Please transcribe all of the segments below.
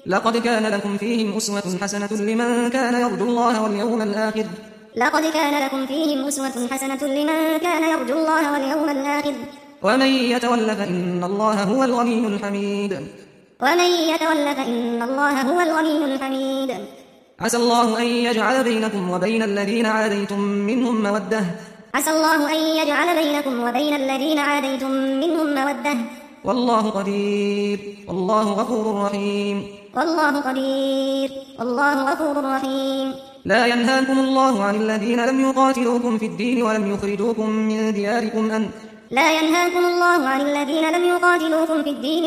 لقد كان لكم فيهم أسوة حسنة لمن كان يرجو الله واليوم الآخر لقد كان لكم فيهم أسوة حسنة لمن كان يرجو الله واليوم الآخر ومن يتول فإن الله هو الغني الحميد ومن يتول فإن الله هو الغني الحميد عسى الله أن يجعل بينكم وبين الذين عاديتم منهم مودة عسى الله أن يجعل بينكم وبين الذين عاديتم منهم مودة والله قدير والله غفور رحيم والله قدير والله غفور رحيم لا ينهاكم الله عن الذين لم يقاتلوكم في الدين ولم يخرجوكم من دياركم أن لا ينهاكم الله عن الذين لم يقاتلوكم في الدين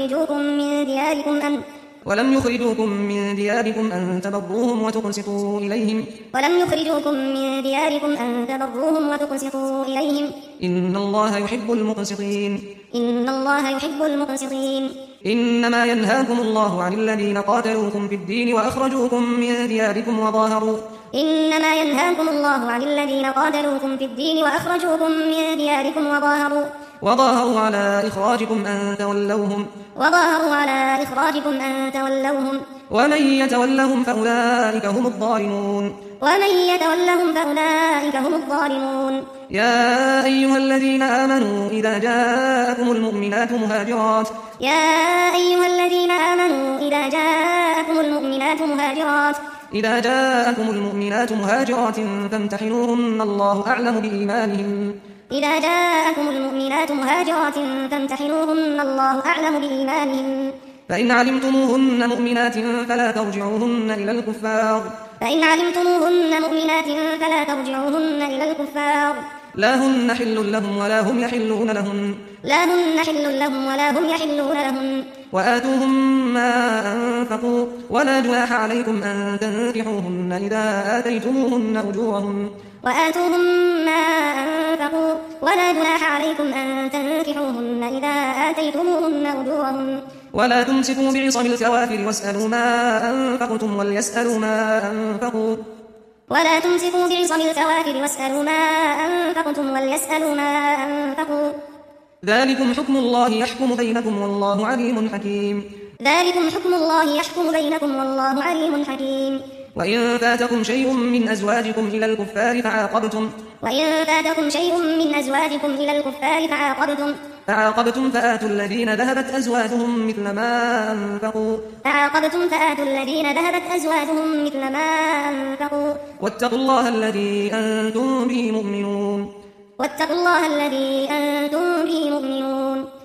ولم يخرجوكم من دياركم أن تبروهم وتقسطوا إليهم إن الله يحب المقسطين إنما ينهاكم الله عن الذين قاتلوكم في الدين وأخرجوكم من دياركم وظاهروا على إخراجكم أن تولوهم ومن يتولهم فأولئك هم الظالمون يا أيها الذين آمنوا إذا جاءكم المؤمنات مهاجرات فامتحنوهن الله أعلم بإيمانهن فإن علمتموهن مؤمنات فلا ترجعوهن إلى الكفار لا هن حل لهم ولا هم يحلون لهم وآتوهم ما أنفقوا ولا جناح عليكم أن تنكحوهن إذا آتيتموهن أجورهن ولا تمسكوا بعصم الكوافر واسألوا ما أنفقتم وليسألوا ما أنفقوا ذلكم حكم الله يحكم بينكم والله عليم حكيم وإن فاتكم شيء من أزواجكم إلى الكفار فعاقبتم فآتوا الذين ذهبت أزواجهم مثل ما أنفقوا واتقوا الله الذي أنتم به مؤمنون